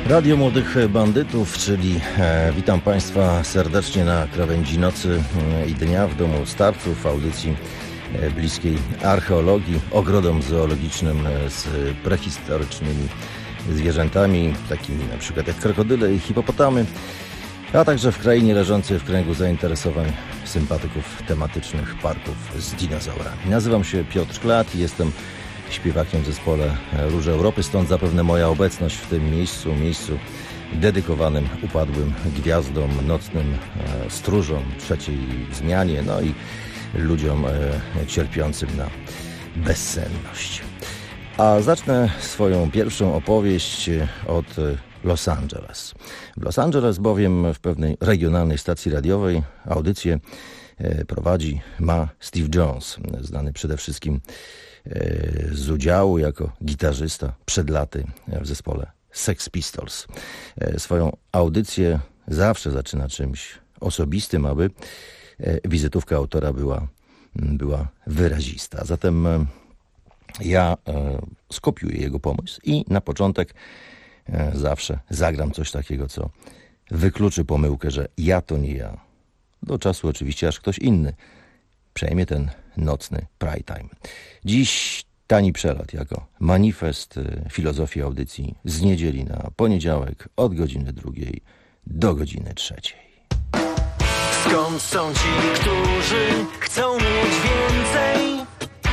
Radio Młodych Bandytów, czyli witam Państwa serdecznie na krawędzi nocy i dnia w Domu Starców, audycji bliskiej archeologii, ogrodom zoologicznym z prehistorycznymi zwierzętami, takimi na przykład jak krokodyle i hipopotamy, a także w krainie leżącej w kręgu zainteresowań sympatyków tematycznych parków z dinozaurami. Nazywam się Piotr Klat i jestem śpiewakiem w zespole Róże Europy, stąd zapewne moja obecność w tym miejscu dedykowanym upadłym gwiazdom, nocnym stróżom, trzeciej zmianie, no i ludziom cierpiącym na bezsenność. A zacznę swoją pierwszą opowieść od Los Angeles. W Los Angeles bowiem w pewnej regionalnej stacji radiowej audycję ma Steve Jones, znany przede wszystkim z udziału jako gitarzysta przed laty w zespole Sex Pistols. Swoją audycję zawsze zaczyna czymś osobistym, aby wizytówka autora była wyrazista. Zatem ja skopiuję jego pomysł i na początek zawsze zagram coś takiego, co wykluczy pomyłkę, że ja to nie ja. Do czasu oczywiście, aż ktoś inny przejmie ten nocny prime time. Dziś tani przelot jako manifest filozofii audycji z niedzieli na poniedziałek od godziny 2 do godziny 3. Skąd są ci, którzy chcą mieć więcej?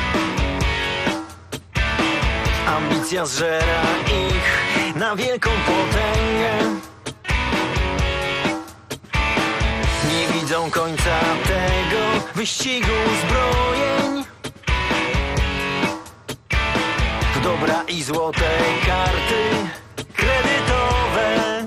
Ambicja zżera ich na wielką potęgę. Nie widzą końca tego wyścigu zbrojeń. W dobra i złote karty kredytowe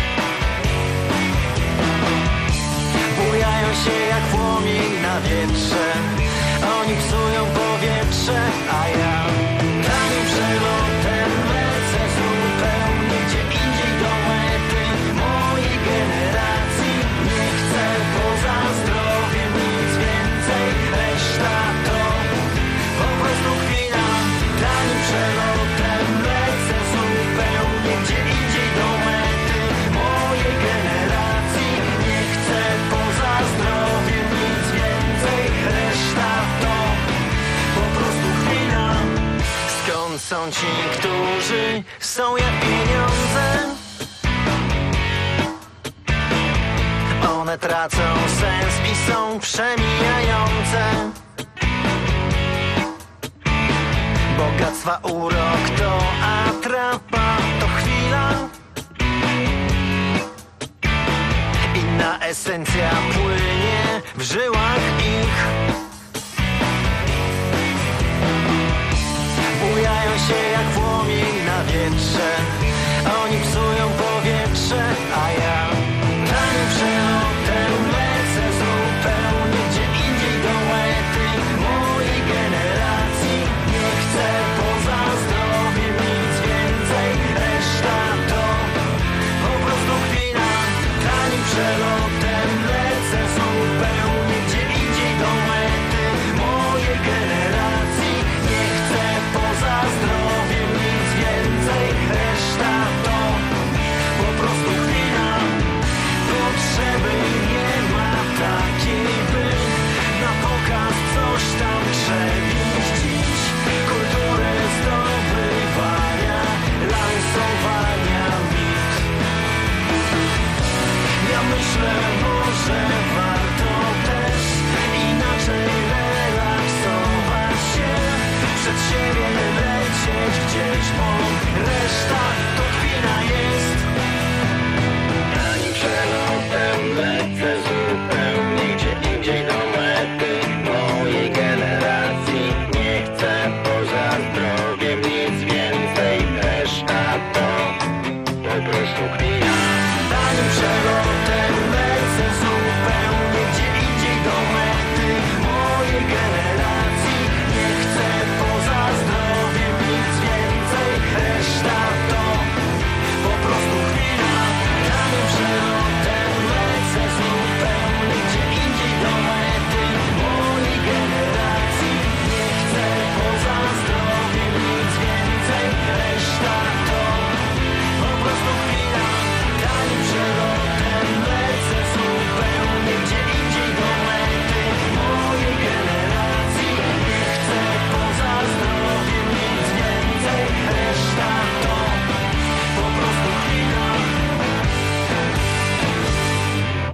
bujają się jak płomień na wietrze. Oni psują powietrze, a ja tanim przelotem lecę zupełnie gdzie indziej do mety mojej generacji. Nie chcę poza zdrowiem nic więcej, reszta to po prostu chwila. Tanim przelotem lecę zupełnie gdzie indziej do mety mojej generacji. Nie chcę poza zdrowiem nic więcej, reszta to po prostu chwila. Skąd są ci, którzy są jak pieniądze? One tracą sens i są przemijające. Bogactwa urok to atrapa, to chwila. Inna esencja płynie w żyłach ich. Bujają się jak płomień na wietrze. Oni psują powietrze, a ja tanim przelotem lecę zupełnie gdzie indziej do mety mojej generacji. Nie chcę poza zdrowiem nic więcej, reszta to po prostu chwila. Tanim przelotem lecę zupełnie gdzie indziej do mety mojej generacji. Nie chcę poza zdrowiem nic więcej, reszta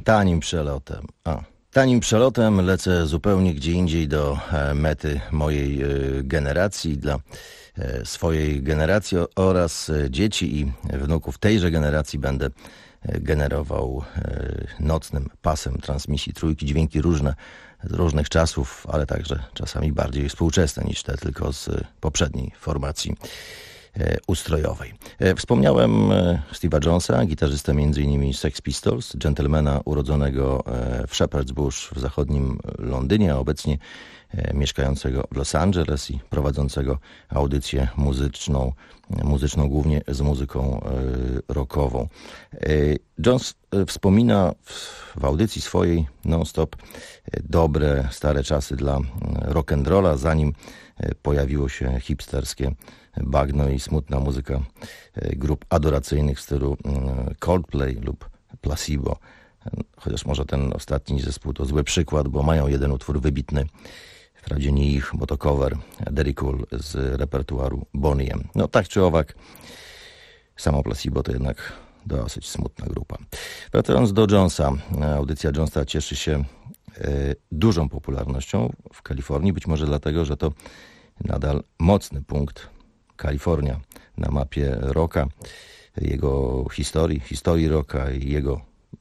Tanim przelotem. Tanim przelotem lecę zupełnie gdzie indziej do mety mojej generacji, dla swojej generacji oraz dzieci i wnuków tejże generacji będę generował nocnym pasem transmisji Trójki dźwięki różne z różnych czasów, ale także czasami bardziej współczesne niż te tylko z poprzedniej formacji ustrojowej. Wspomniałem Steve'a Jonesa, gitarzystę m.in. Sex Pistols, dżentelmena urodzonego w Shepherd's Bush w zachodnim Londynie, a obecnie mieszkającego w Los Angeles i prowadzącego audycję muzyczną głównie z muzyką rockową. Jones wspomina w audycji swojej non-stop dobre, stare czasy dla rock'n'rolla, zanim pojawiło się hipsterskie bagno i smutna muzyka grup adoracyjnych w stylu Coldplay lub Placebo. Chociaż może ten ostatni zespół to zły przykład, bo mają jeden utwór wybitny, wprawdzie nie ich, bo to cover Derry Cool z repertuaru Bonnie M. No tak czy owak, samo Placebo to jednak dosyć smutna grupa. Wracając do Jonesa, audycja Jonesa cieszy się dużą popularnością w Kalifornii, być może dlatego, że to nadal mocny punkt Kalifornia na mapie rocka, jego historii rocka i jego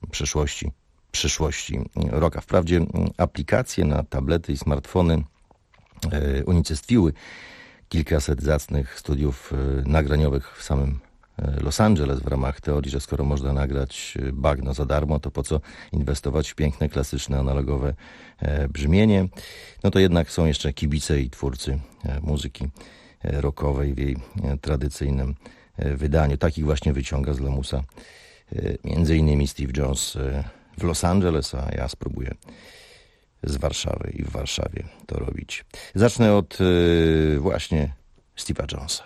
przyszłości rocka. Wprawdzie aplikacje na tablety i smartfony unicestwiły kilkaset zacnych studiów nagraniowych w samym Los Angeles w ramach teorii, że skoro można nagrać bagno za darmo, to po co inwestować w piękne, klasyczne, analogowe brzmienie. No to jednak są jeszcze kibice i twórcy muzyki rockowej w jej tradycyjnym wydaniu. Takich właśnie wyciąga z lamusa między innymi Steve Jones w Los Angeles, a ja spróbuję z Warszawy i w Warszawie to robić. Zacznę od właśnie Steve'a Jonesa.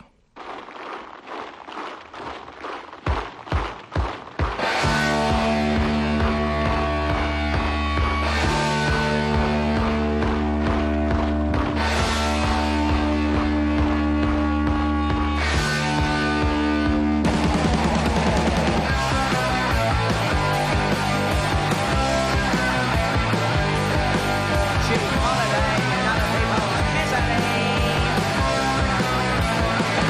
Holiday and other people's misery.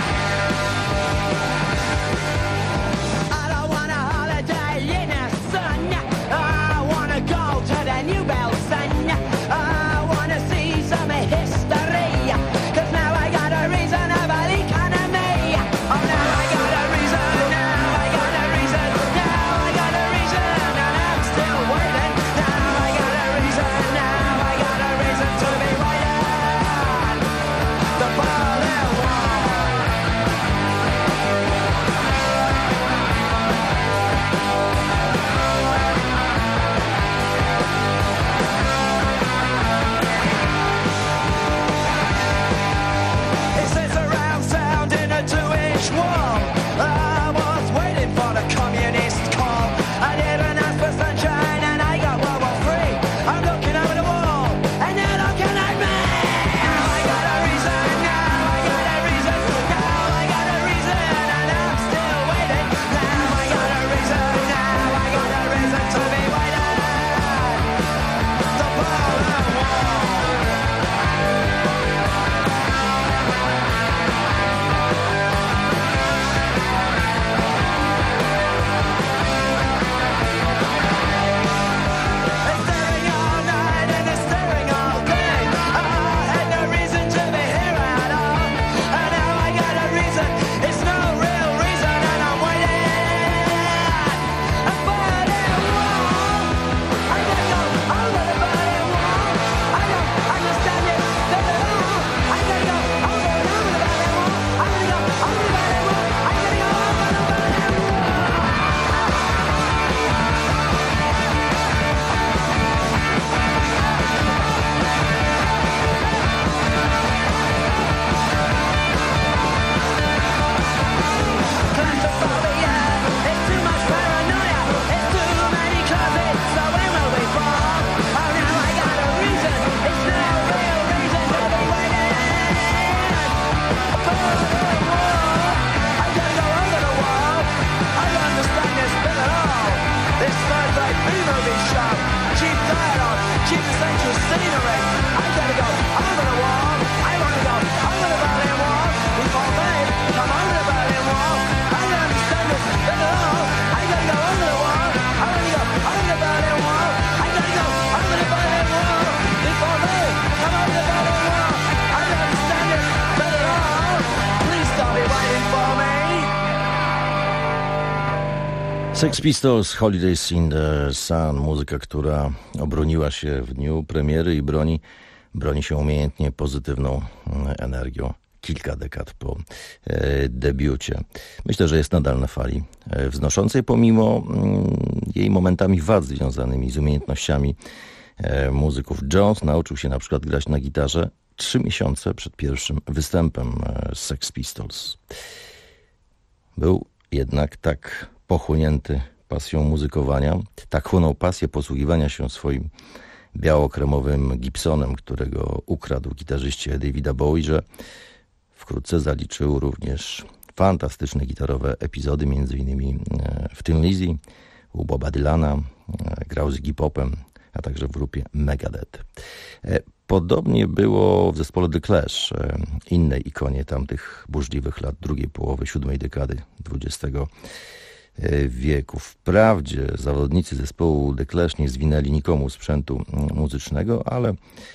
Sex Pistols, Holidays in the Sun, muzyka, która obroniła się w dniu premiery i broni się umiejętnie pozytywną energią kilka dekad po debiucie. Myślę, że jest nadal na fali wznoszącej, pomimo jej momentami wad związanymi z umiejętnościami muzyków. Jones nauczył się na przykład grać na gitarze 3 miesiące przed pierwszym występem Sex Pistols. Był jednak tak pochłonięty pasją muzykowania, tak chłonął pasję posługiwania się swoim biało-kremowym Gibsonem, którego ukradł gitarzyście Davida Bowie, że wkrótce zaliczył również fantastyczne gitarowe epizody, m.in. w Thin Lizzy, u Boba Dylana, grał z Iggy Popem, a także w grupie Megadeth. Podobnie było w zespole The Clash, innej ikonie tamtych burzliwych lat drugiej połowy 7. dekady XX wieku. Wprawdzie zawodnicy zespołu The Clash nie zwinęli nikomu sprzętu muzycznego, ale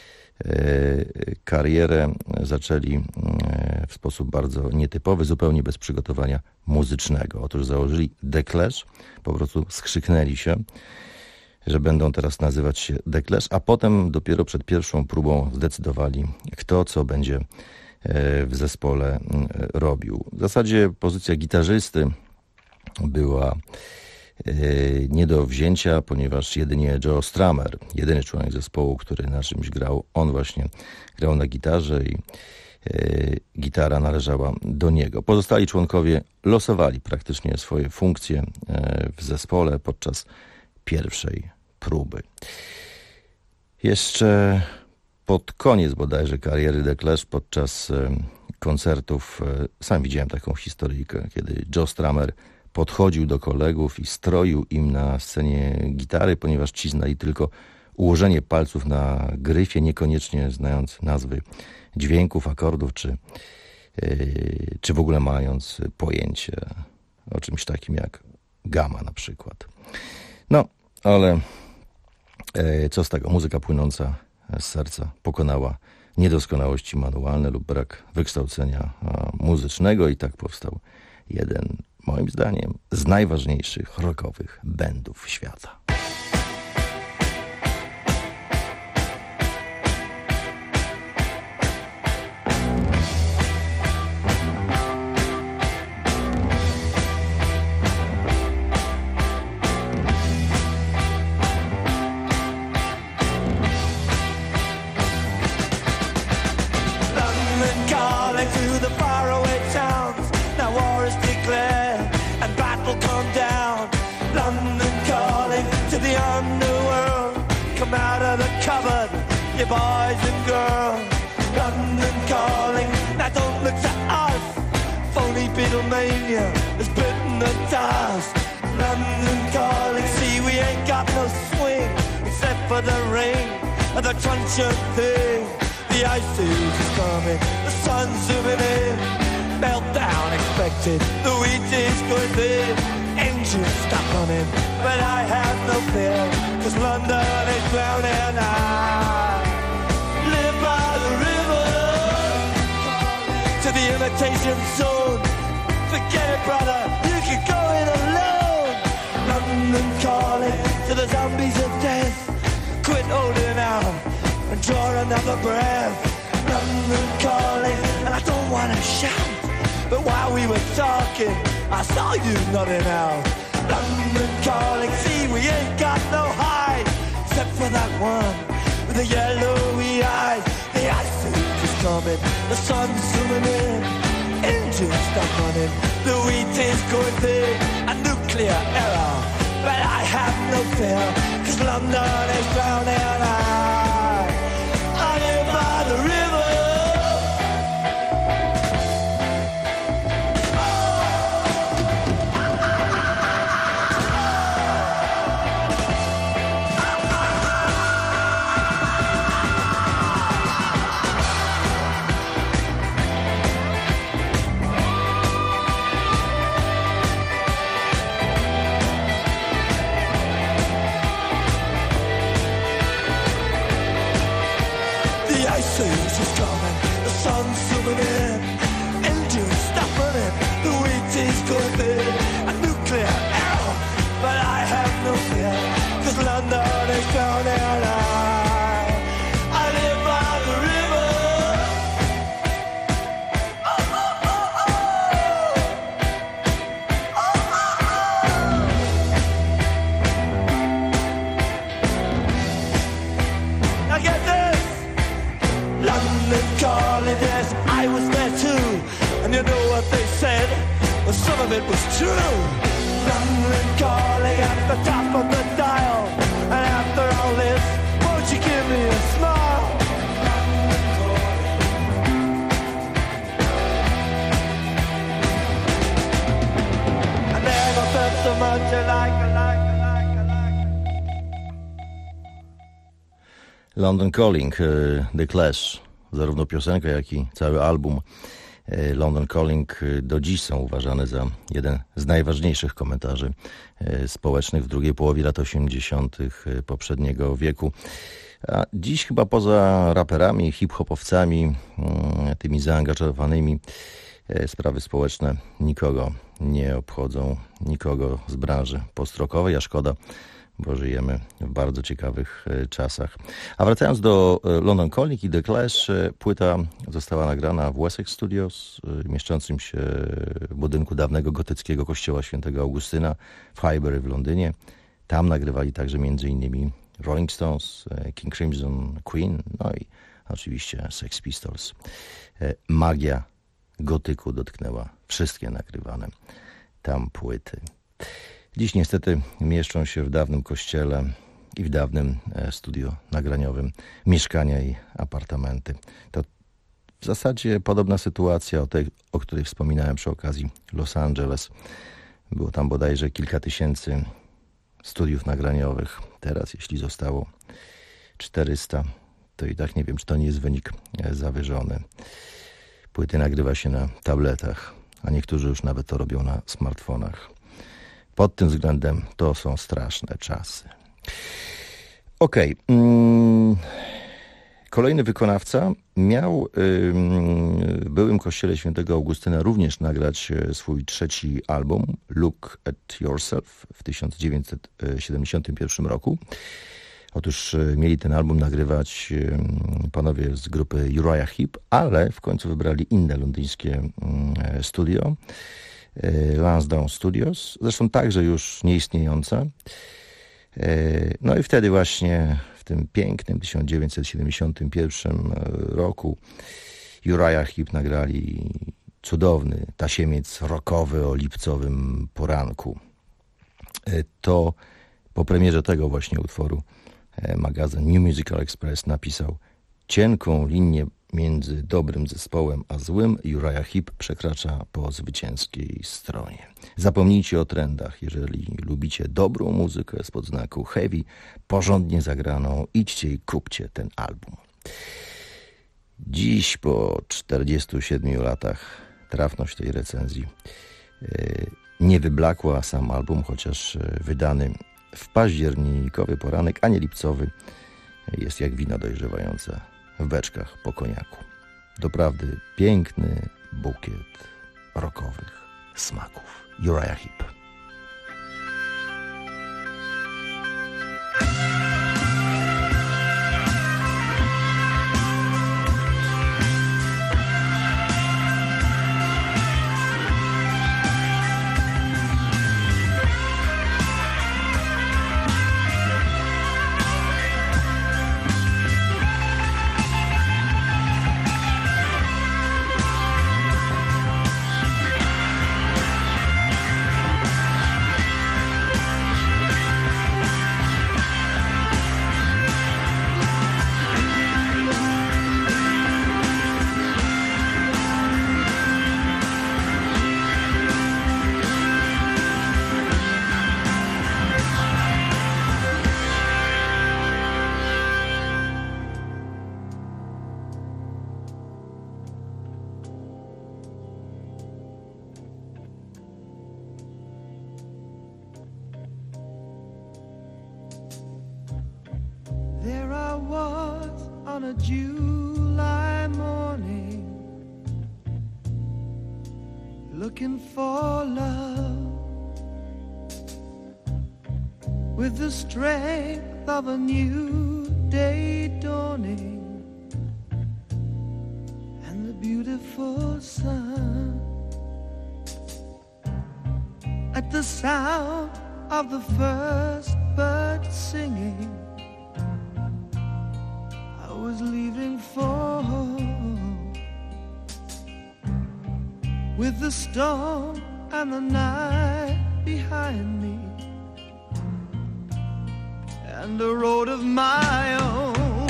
karierę zaczęli w sposób bardzo nietypowy, zupełnie bez przygotowania muzycznego. Otóż założyli The Clash, po prostu skrzyknęli się, że będą teraz nazywać się The Clash, a potem dopiero przed pierwszą próbą zdecydowali, kto co będzie w zespole robił. W zasadzie pozycja gitarzysty była nie do wzięcia, ponieważ jedynie Joe Strummer, jedyny członek zespołu, który na czymś grał, on właśnie grał na gitarze i gitara należała do niego. Pozostali członkowie losowali praktycznie swoje funkcje w zespole podczas pierwszej próby. Jeszcze pod koniec bodajże kariery The Clash, podczas koncertów, sam widziałem taką historyjkę, kiedy Joe Strummer podchodził do kolegów i stroił im na scenie gitary, ponieważ ci znali tylko ułożenie palców na gryfie, niekoniecznie znając nazwy dźwięków, akordów, czy w ogóle mając pojęcie o czymś takim jak gama na przykład. No, ale co z tego? Muzyka płynąca z serca pokonała niedoskonałości manualne lub brak wykształcenia muzycznego i tak powstał jeden, moim zdaniem, z najważniejszych rockowych bandów świata. Boys and girls, London calling. Now don't look to us. Phony Beatlemania has bitten the dust. London calling. See, we ain't got no swing except for the rain and the truncheon thing. The ice age is coming. The sun's zooming in. Meltdown expected. The wheat is going thin. Engines stop running, but I have no fear, 'cause London is drowning. To the imitation zone. Forget it, brother, you can go it alone. London calling to the zombies of death. Quit holding out and draw another breath. London calling, and I don't want to shout, but while we were talking, I saw you nodding out. London calling, see, we ain't got no hide, except for that one with the yellowy eyes. The ice age is coming, the sun's zooming in, engines stop running, the wheat is going big, a nuclear error, but I have no fear, 'cause London is drowning. I live by the river. it was true. London calling at the top of the dial. And after all this, won't you give me a smile? I never felt so much alike. London Calling, The Clash, zarówno piosenka, jak i cały album London Calling do dziś są uważane za jeden z najważniejszych komentarzy społecznych w drugiej połowie lat 80. poprzedniego wieku. A dziś chyba poza raperami, hip-hopowcami, tymi zaangażowanymi, sprawy społeczne nikogo nie obchodzą, nikogo z branży post-rockowej, a szkoda, bo żyjemy w bardzo ciekawych czasach. A wracając do London Calling i The Clash, płyta została nagrana w Wessex Studios, mieszczącym się w budynku dawnego gotyckiego kościoła świętego Augustyna w Highbury w Londynie. Tam nagrywali także m.in. Rolling Stones, King Crimson, Queen, no i oczywiście Sex Pistols. Magia gotyku dotknęła wszystkie nagrywane tam płyty. Dziś niestety mieszczą się w dawnym kościele i w dawnym studio nagraniowym mieszkania i apartamenty. To w zasadzie podobna sytuacja o tej, o której wspominałem przy okazji Los Angeles. Było tam bodajże kilka tysięcy studiów nagraniowych. Teraz, jeśli zostało 400, to i tak nie wiem, czy to nie jest wynik zawyżony. Płyty nagrywa się na tabletach, a niektórzy już nawet to robią na smartfonach. Pod tym względem to są straszne czasy. Okej. Kolejny wykonawca miał w byłym kościele świętego Augustyna również nagrać swój trzeci album Look at Yourself w 1971 roku. Otóż mieli ten album nagrywać panowie z grupy Uriah Heep, ale w końcu wybrali inne londyńskie studio, Lansdowne Studios, zresztą także już nieistniejące. No i wtedy właśnie w tym pięknym 1971 roku Uriah Heep nagrali cudowny tasiemiec rockowy o lipcowym poranku. To po premierze tego właśnie utworu magazyn New Musical Express napisał: cienką linię między dobrym zespołem a złym Uriah Heep przekracza po zwycięskiej stronie. Zapomnijcie o trendach. Jeżeli lubicie dobrą muzykę spod znaku heavy, porządnie zagraną, idźcie i kupcie ten album. Dziś po 47 latach trafność tej recenzji nie wyblakła, sam album, chociaż wydany w październikowy poranek, a nie lipcowy, jest jak wino dojrzewające w beczkach po koniaku. Doprawdy piękny bukiet rockowych smaków. Uriah Heep. Looking for love with the strength of a new day dawning and the beautiful sun. At the sound of the first bird singing, I was leaving for home. With the storm and the night behind me, and a road of my own.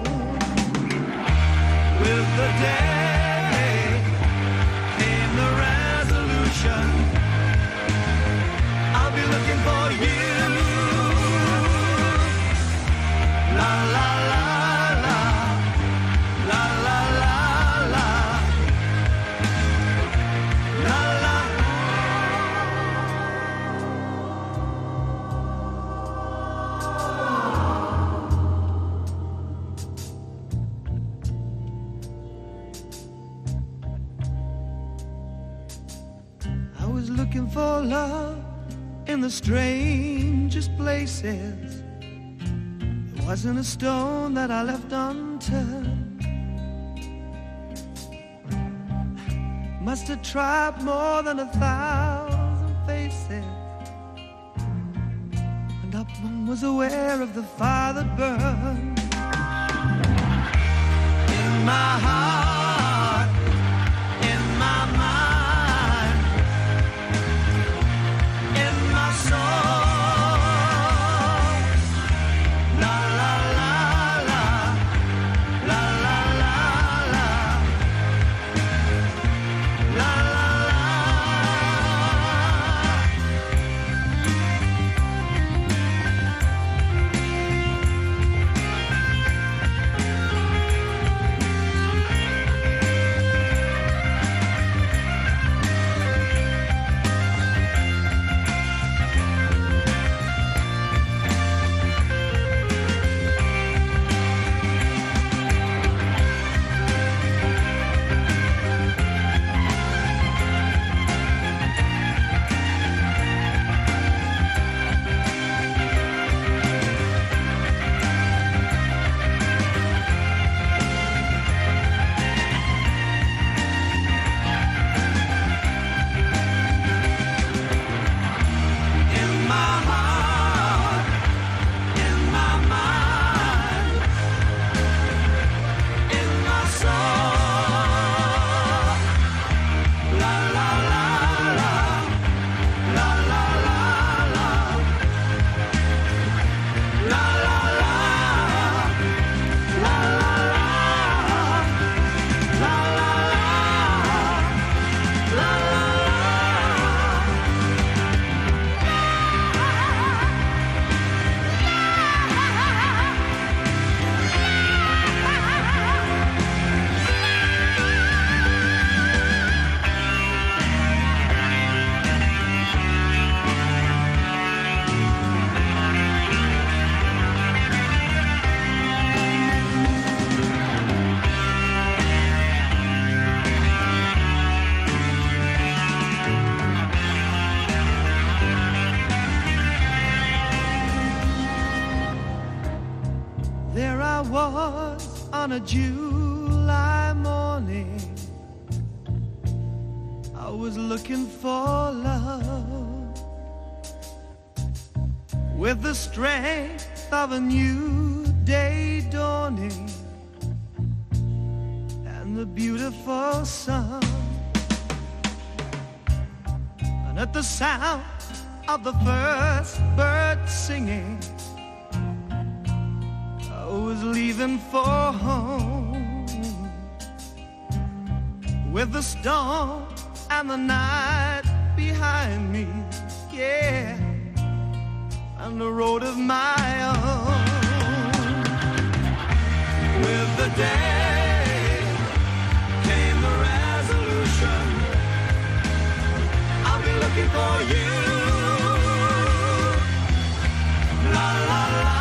With the day came the resolution, I'll be looking for you. La la la la, la la la la, la la. I was looking for love in the strangest places. There wasn't a stone that I left unturned. Must have tried more than 1,000 faces, and not one was aware of the fire that burned in my heart, in my mind, in my soul. La la la la, la la la la, la la la. There I was on a July morning, I was looking for love with the strength of a new day dawning and the beautiful sun. And at the sound of the first bird singing, I was leaving for home with the storm and the night behind me, yeah, and the road of my own. With the day came the resolution, I'll be looking for you. La la la.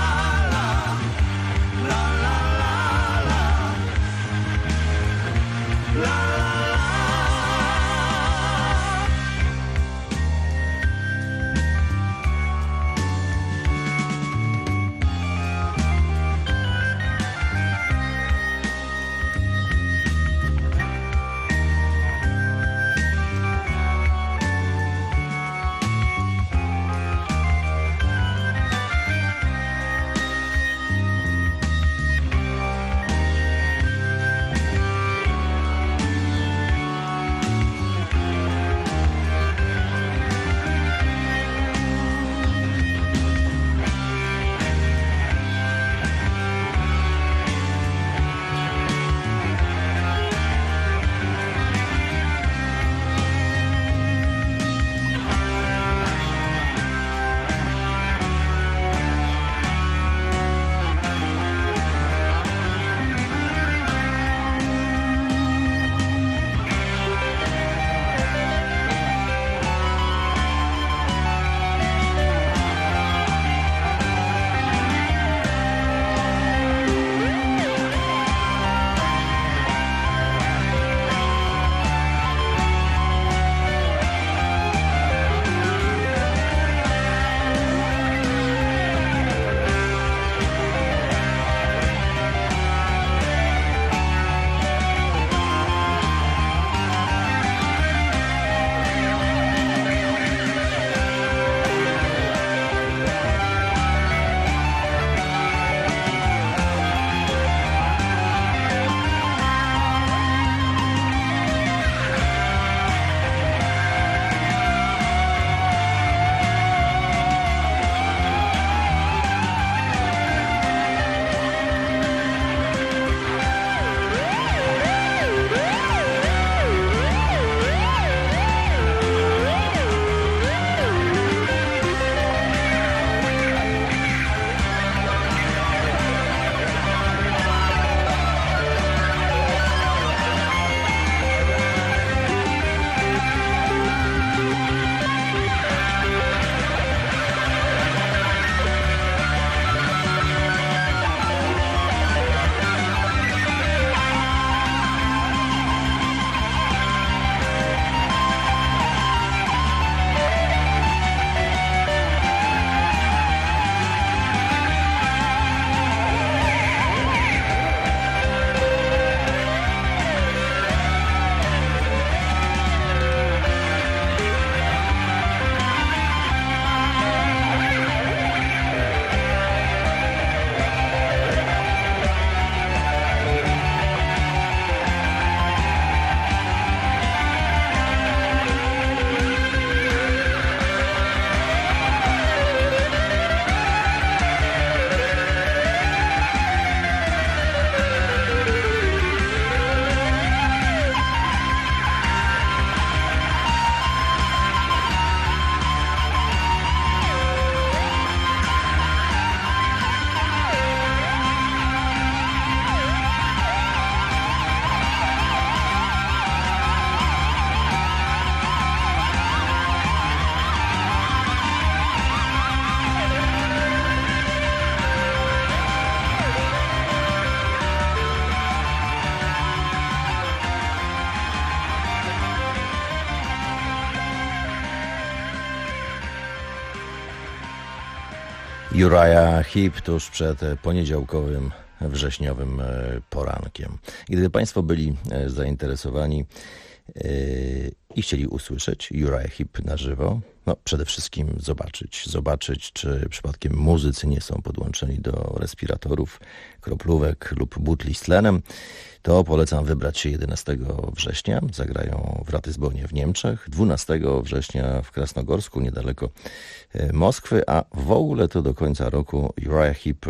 Uriah Heep tuż przed poniedziałkowym, wrześniowym porankiem. Gdyby Państwo byli zainteresowani i chcieli usłyszeć Uriah Heep na żywo, no przede wszystkim zobaczyć, czy przypadkiem muzycy nie są podłączeni do respiratorów, kroplówek lub butli z tlenem, to polecam wybrać się 11 września. Zagrają w Ratisbonie w Niemczech, 12 września w Krasnogorsku, niedaleko Moskwy, a w ogóle to do końca roku Uriah Heep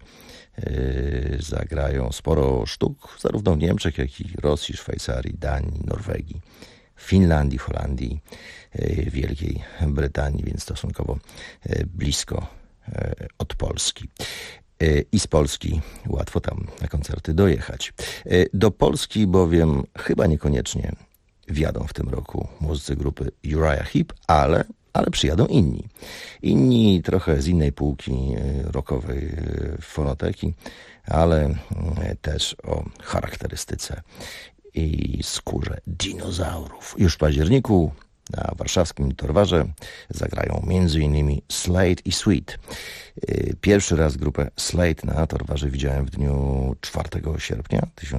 zagrają sporo sztuk, zarówno w Niemczech, jak i Rosji, Szwajcarii, Danii, Norwegii, Finlandii, Holandii, Wielkiej Brytanii, więc stosunkowo blisko od Polski. I z Polski łatwo tam na koncerty dojechać. Do Polski bowiem chyba niekoniecznie wjadą w tym roku muzycy grupy Uriah Heep, ale przyjadą inni. Inni trochę z innej półki rockowej fonoteki, ale też o charakterystyce i skórze dinozaurów. Już w październiku na warszawskim Torwarze zagrają m.in. Slade i Sweet. Pierwszy raz grupę Slade na Torwarze widziałem w dniu 4 sierpnia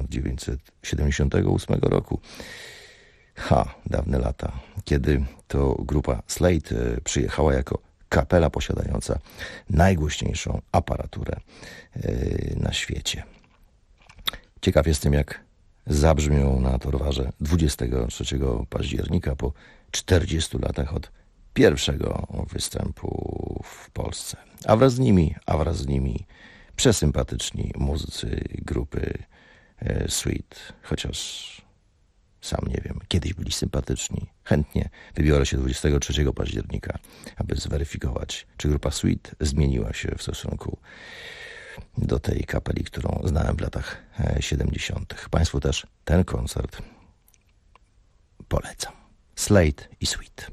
1978 roku. Dawne lata, kiedy to grupa Slade przyjechała jako kapela posiadająca najgłośniejszą aparaturę na świecie. Ciekaw jestem, jak zabrzmią na Torwarze 23 października po 40 latach od pierwszego występu w Polsce. A wraz z nimi przesympatyczni muzycy grupy Sweet, chociaż sam nie wiem, kiedyś byli sympatyczni. Chętnie wybiorę się 23 października, aby zweryfikować, czy grupa Sweet zmieniła się w stosunku do tej kapeli, którą znałem w latach 70. Państwu też ten koncert polecam. Slade i Sweet.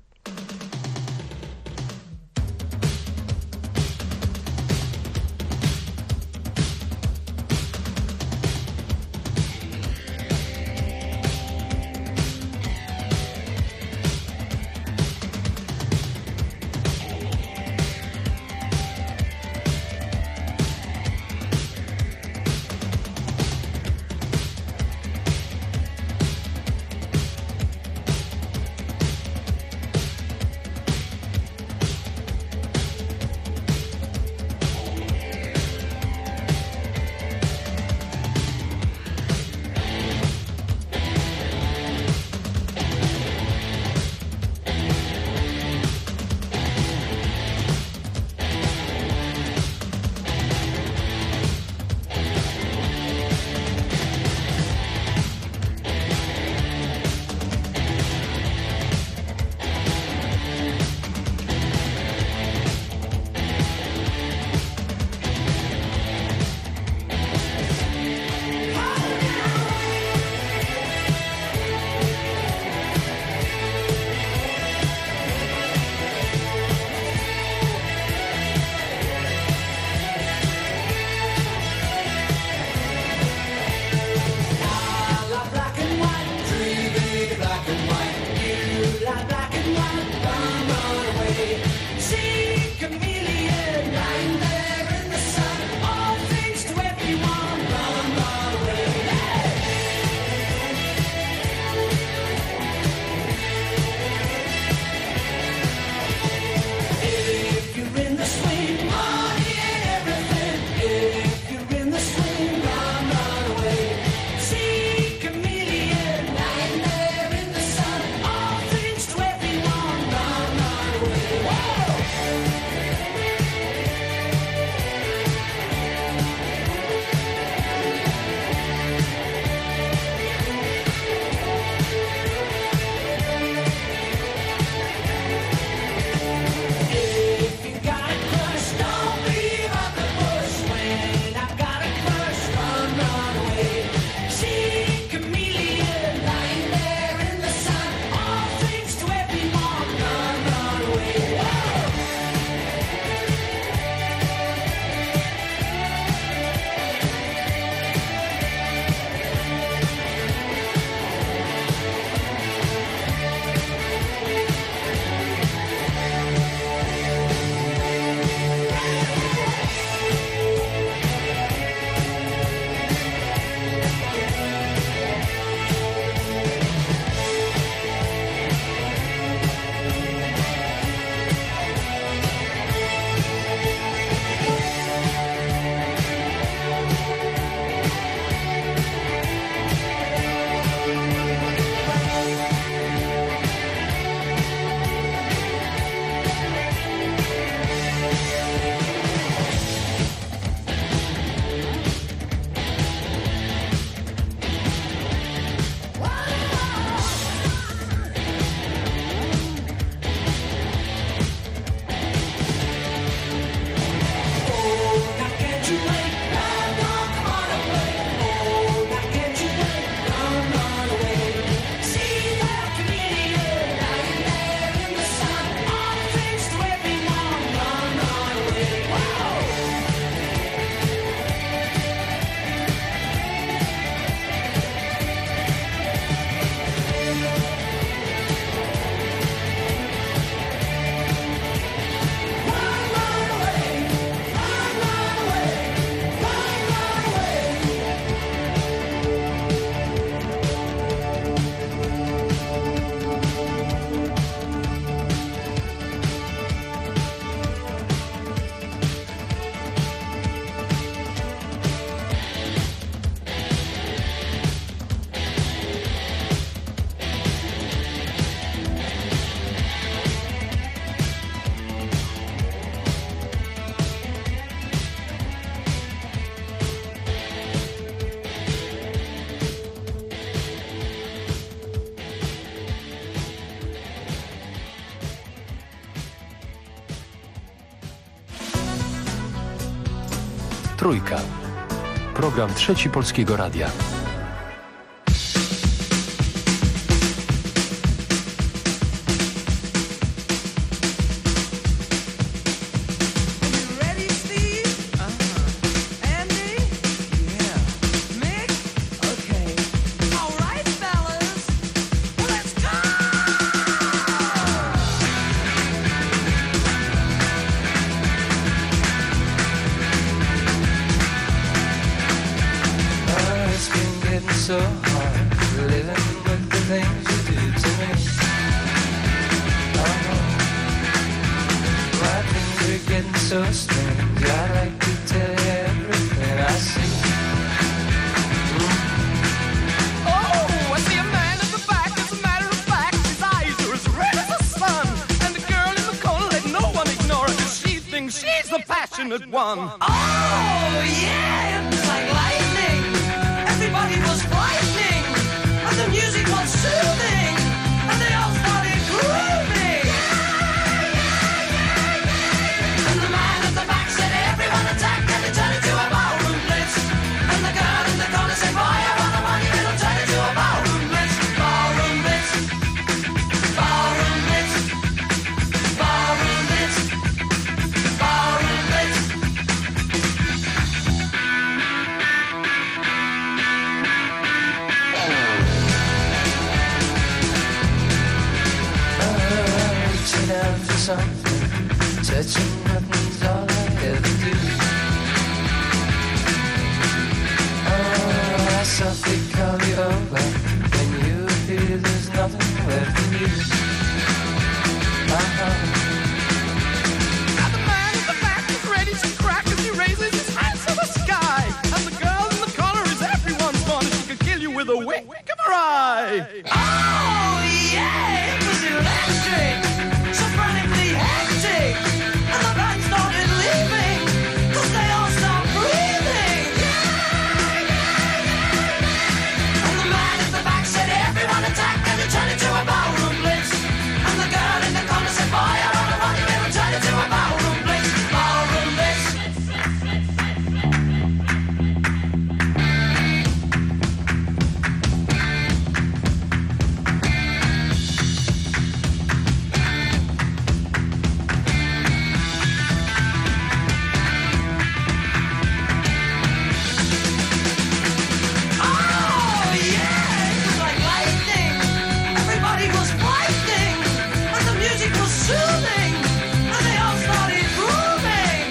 Trójka. Program Trzeci Polskiego Radia. So hard living with the things you do to me. My things are getting so strange. I like to tell you everything I see. Oh, I see a man at the back. As a matter of fact, his eyes are as red as the sun. And the girl in the corner, let no one ignore her, 'cause she thinks she's the passionate one. Oh, yeah, it was like lightning. Everybody was frightening, and the music was soothing, and they all started grooving. And the man at the back said, everyone attack, and it turned into a ballroom blitz. And the girl in the corner said, boy, I wanna run you, it'll turn into a ballroom blitz. Ballroom blitz, ballroom blitz, ballroom blitz, ballroom blitz. Reaching out for something, touching nothing's all I ever do. Oh, I softly call you over. When you appear, there's nothing left in you. Now the man at the back is ready to crack as he raises his hands to the sky. And the girl in the corner is everyone's fun. She could kill you with a wink of her eye. Oh, yeah, it was electric, so frantically hectic, and the band started leaving, 'cause they all stopped breathing. And the man at the back said, everyone attack, and it turned into a ballroom blitz. And the girl in the corner said, boy, I wanna run you, it'll turn into a ballroom blitz. Ballroom blitz. Oh, yeah, it was like lightning. Everybody was frightening, and the music was soothing, and they all started grooving.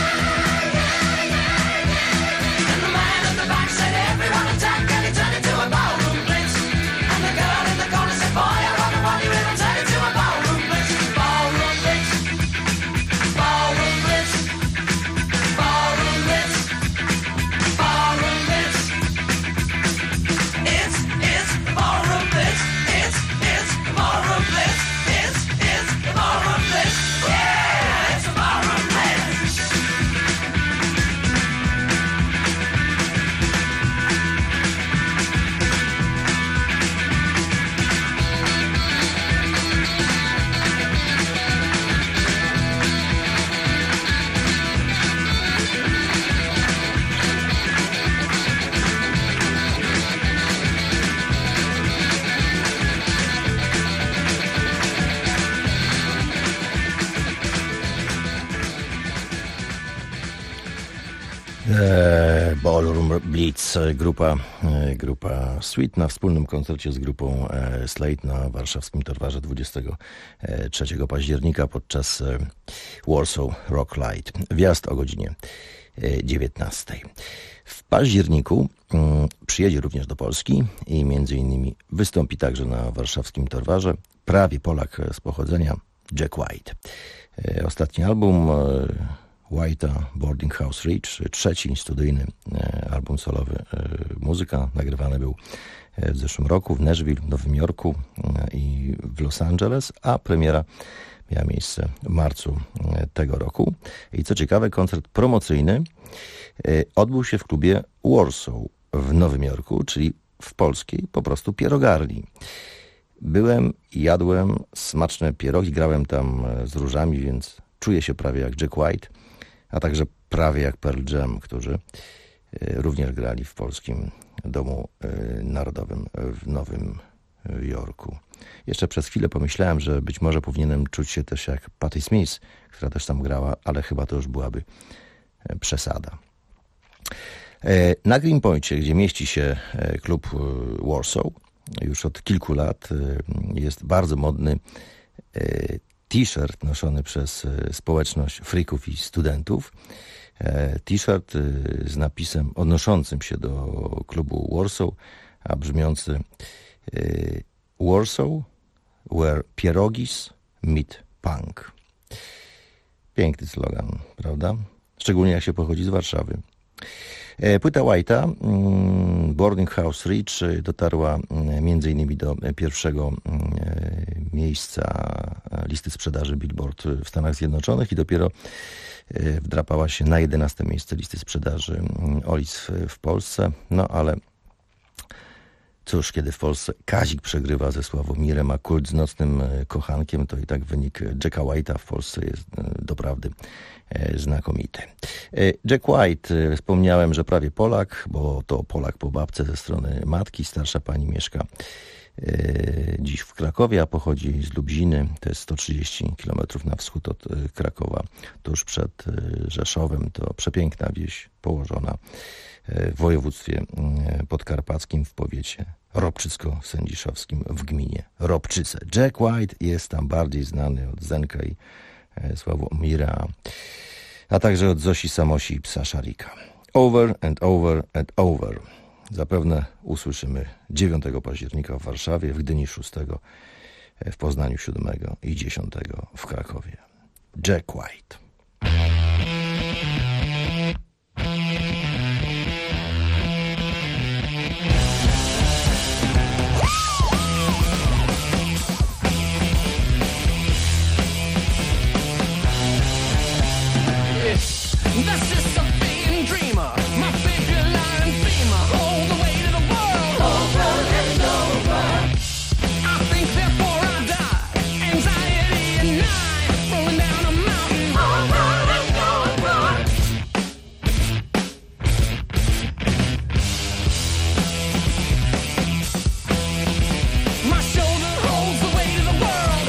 And the man at the back said, everyone attack, and it turned into a ballroom blitz. And the girl in the corner said, boy, I wanna run you, it'll turn into a ballroom blitz. Ballroom blitz, ballroom blitz, ballroom blitz, ballroom blitz. It's ballroom blitz. It's ballroom blitz. It's ballroom blitz. Yeah, it's a ballroom blitz. Ballroom Blitz, grupa Sweet na wspólnym koncercie z grupą Slate na warszawskim Torwarze 23 października podczas Warsaw Rock Light. Wjazd o godzinie 19. W październiku przyjedzie również do Polski i między innymi wystąpi także na warszawskim Torwarze prawie Polak z pochodzenia Jack White. Ostatni album White'a, Boarding House Reach, trzeci studyjny album solowy muzyka, nagrywany był w zeszłym roku w Nashville, w Nowym Jorku i w Los Angeles, a premiera miała miejsce w marcu tego roku. I co ciekawe, koncert promocyjny odbył się w klubie Warsaw w Nowym Jorku, czyli w polskiej po prostu pierogarni. Byłem i jadłem smaczne pierogi, grałem tam z różami, więc czuję się prawie jak Jack White, a także prawie jak Pearl Jam, którzy również grali w Polskim Domu Narodowym w Nowym Jorku. Jeszcze przez chwilę pomyślałem, że być może powinienem czuć się też jak Patti Smith, która też tam grała, ale chyba to już byłaby przesada. Na Greenpointie, gdzie mieści się klub Warsaw, już od kilku lat jest bardzo modny t-shirt noszony przez społeczność freaków i studentów. T-shirt z napisem odnoszącym się do klubu Warsaw, a brzmiący Warsaw, where pierogis meet punk. Piękny slogan, prawda? Szczególnie jak się pochodzi z Warszawy. Płyta White'a, Boarding House Ridge, dotarła m.in. do pierwszego miejsca listy sprzedaży Billboard w Stanach Zjednoczonych i dopiero wdrapała się na 11. miejsce listy sprzedaży Olic w Polsce. No ale cóż, kiedy w Polsce Kazik przegrywa ze Sławomirem, a Kult z Nocnym Kochankiem, to i tak wynik Jacka White'a w Polsce jest doprawdy znakomity. Jack White, wspomniałem, że prawie Polak, bo to Polak po babce ze strony matki. Starsza pani mieszka dziś w Krakowie, a pochodzi z Lubziny. To jest 130 km na wschód od Krakowa, tuż przed Rzeszowem. To przepiękna wieś położona w województwie podkarpackim w powiecie ropczycko-sędziszowskim w gminie Ropczyce. Jack White jest tam bardziej znany od Zenka i Sławomira, a także od Zosi Samosi i Psa Szarika. Over and over and over. Zapewne usłyszymy 9 października w Warszawie, w Gdyni 6, w Poznaniu 7 i 10 w Krakowie. Jack White. This is a being dreamer, my baby lion dreamer, all the way to the world, over and over. I think therefore I die, anxiety and night, rolling down a mountain, over and over. My shoulder holds the weight of the world.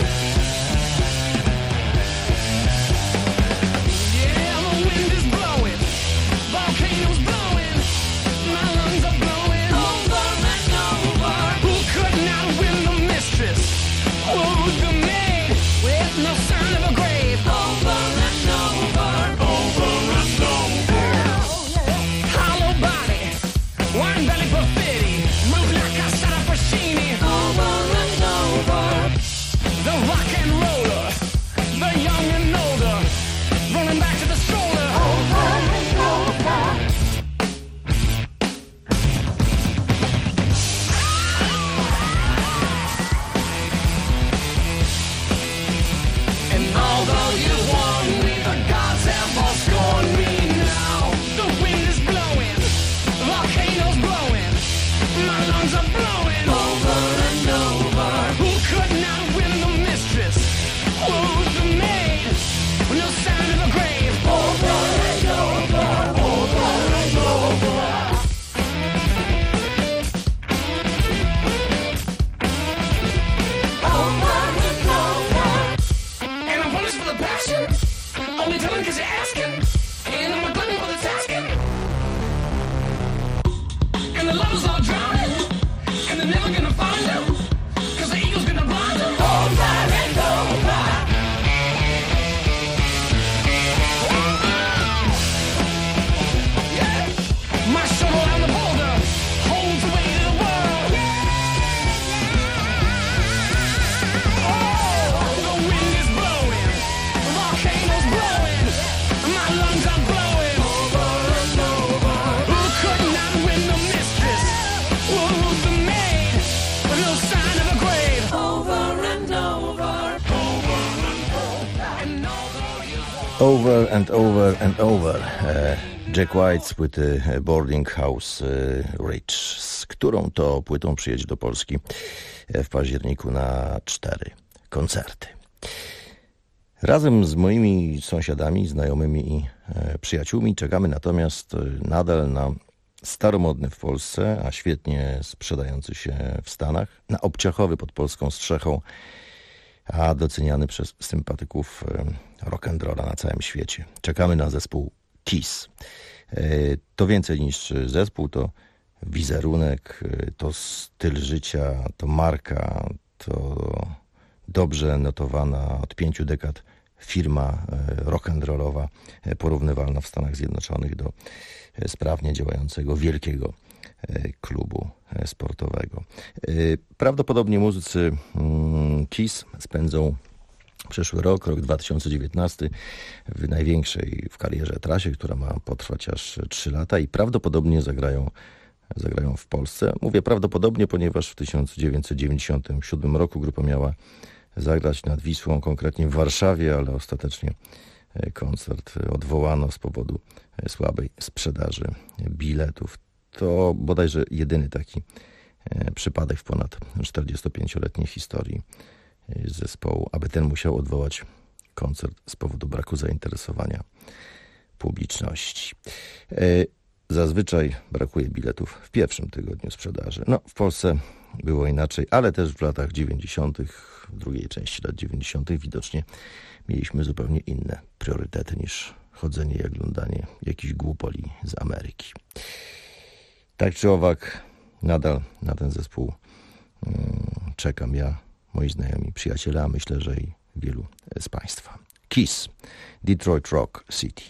Yeah, the wind is blowing, volcanoes blowing, my lungs are blowing over and over. Who could not win the mistress? Who's the maid with no sign of a grave? Over and over, over and over. Hollow body, wine belly perfidy, move like a shot of Pacini. Over and over. The rock and roller, the young and older, rolling back to the stroller. Over and over. And although you warned me, the gods have all scorned me now. The wind is blowing, volcanoes blowing, my lungs are blowing over and over. Who could not win the mistress? Who's the maid? No sign of a grave. Over and over, over and over. Over and over. And I'm punished for the passion, only telling 'cause you're asking. And I'm a glutton for the tasking. And the lovers are drowning, and they're never gonna find them, 'cause the eagle's gonna blind them. Over and over. Yeah. My shoulder on the boulder holds the weight of the world. Oh, the wind is blowing, the volcanoes blowing, my lungs are blowing over and over. Who could not win the mistress? Who's the maid? No sign of a grave. Over and over, over and over. And although you Over and over and over. Jack White z płyty Boarding House Ridge, z którą to płytą przyjedzie do Polski w październiku na 4 koncerty. Razem z moimi sąsiadami, znajomymi i przyjaciółmi czekamy natomiast nadal na staromodny w Polsce, a świetnie sprzedający się w Stanach, na obciachowy pod polską strzechą, a doceniany przez sympatyków rock'n'rolla na całym świecie. Czekamy na zespół Kiss. To więcej niż zespół, to wizerunek, to styl życia, to marka, to dobrze notowana od 5 dekad firma rock'n'rollowa, porównywalna w Stanach Zjednoczonych do sprawnie działającego wielkiego klubu sportowego. Prawdopodobnie muzycy Kiss spędzą przyszły rok 2019 w największej w karierze trasie, która ma potrwać aż 3 lata i prawdopodobnie zagrają w Polsce. Mówię prawdopodobnie, ponieważ w 1997 roku grupa miała zagrać nad Wisłą, konkretnie w Warszawie, ale ostatecznie koncert odwołano z powodu słabej sprzedaży biletów. To bodajże jedyny taki przypadek w ponad 45-letniej historii zespołu, aby ten musiał odwołać koncert z powodu braku zainteresowania publiczności. Zazwyczaj brakuje biletów w pierwszym tygodniu sprzedaży. No, w Polsce było inaczej, ale też w latach 90., w drugiej części lat 90. widocznie mieliśmy zupełnie inne priorytety niż chodzenie i oglądanie jakichś głupoli z Ameryki. Tak czy owak, nadal na ten zespół czekam ja, moi znajomi, przyjaciele, a myślę, że i wielu z Państwa. Kiss, Detroit Rock City.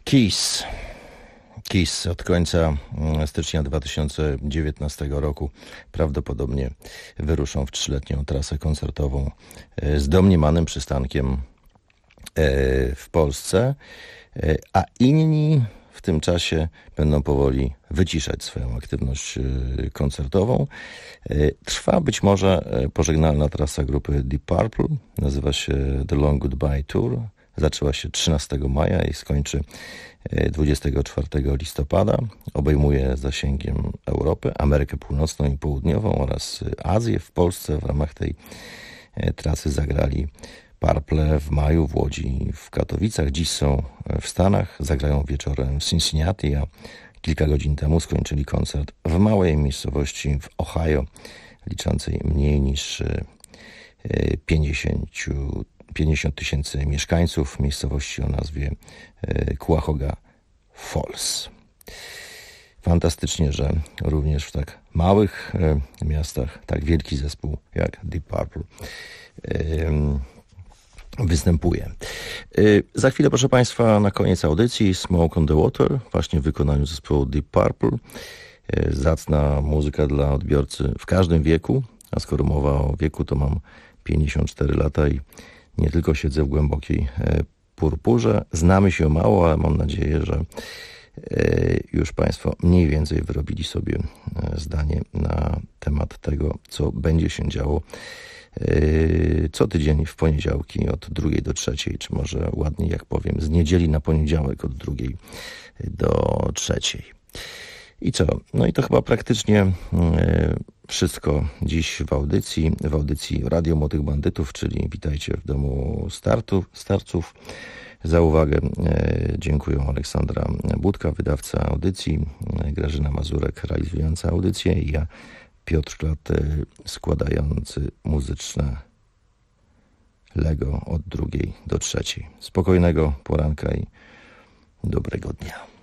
Kiss od końca stycznia 2019 roku prawdopodobnie wyruszą w 3-letnią trasę koncertową z domniemanym przystankiem w Polsce, a inni w tym czasie będą powoli wyciszać swoją aktywność koncertową. Trwa być może pożegnalna trasa grupy Deep Purple, nazywa się The Long Goodbye Tour. Zaczęła się 13 maja i skończy 24 listopada. Obejmuje zasięgiem Europę, Amerykę Północną i Południową oraz Azję. W Polsce w ramach tej trasy zagrali Purple w maju w Łodzi, w Katowicach. Dziś są w Stanach. Zagrają wieczorem w Cincinnati, a kilka godzin temu skończyli koncert w małej miejscowości w Ohio, liczącej mniej niż 50 tysięcy mieszkańców, miejscowości o nazwie Cuyahoga Falls. Fantastycznie, że również w tak małych miastach tak wielki zespół jak Deep Purple występuje. Za chwilę, proszę Państwa, na koniec audycji Smoke on the Water, właśnie w wykonaniu zespołu Deep Purple. Zacna muzyka dla odbiorcy w każdym wieku, a skoro mowa o wieku, to mam 54 lata i nie tylko siedzę w głębokiej purpurze. Znamy się mało, ale mam nadzieję, że już Państwo mniej więcej wyrobili sobie zdanie na temat tego, co będzie się działo co tydzień w poniedziałki od 2 do 3, czy może ładniej jak powiem, z niedzieli na poniedziałek od 2 do 3. I co? No i to chyba praktycznie wszystko dziś w audycji Radio Młodych Bandytów, czyli Witajcie w domu starców. Za uwagę dziękuję Aleksandra Budka, wydawca audycji, Grażyna Mazurek, realizująca audycję i ja, Piotr Klat, składający muzyczne Lego od 2 do 3. Spokojnego poranka i dobrego dnia.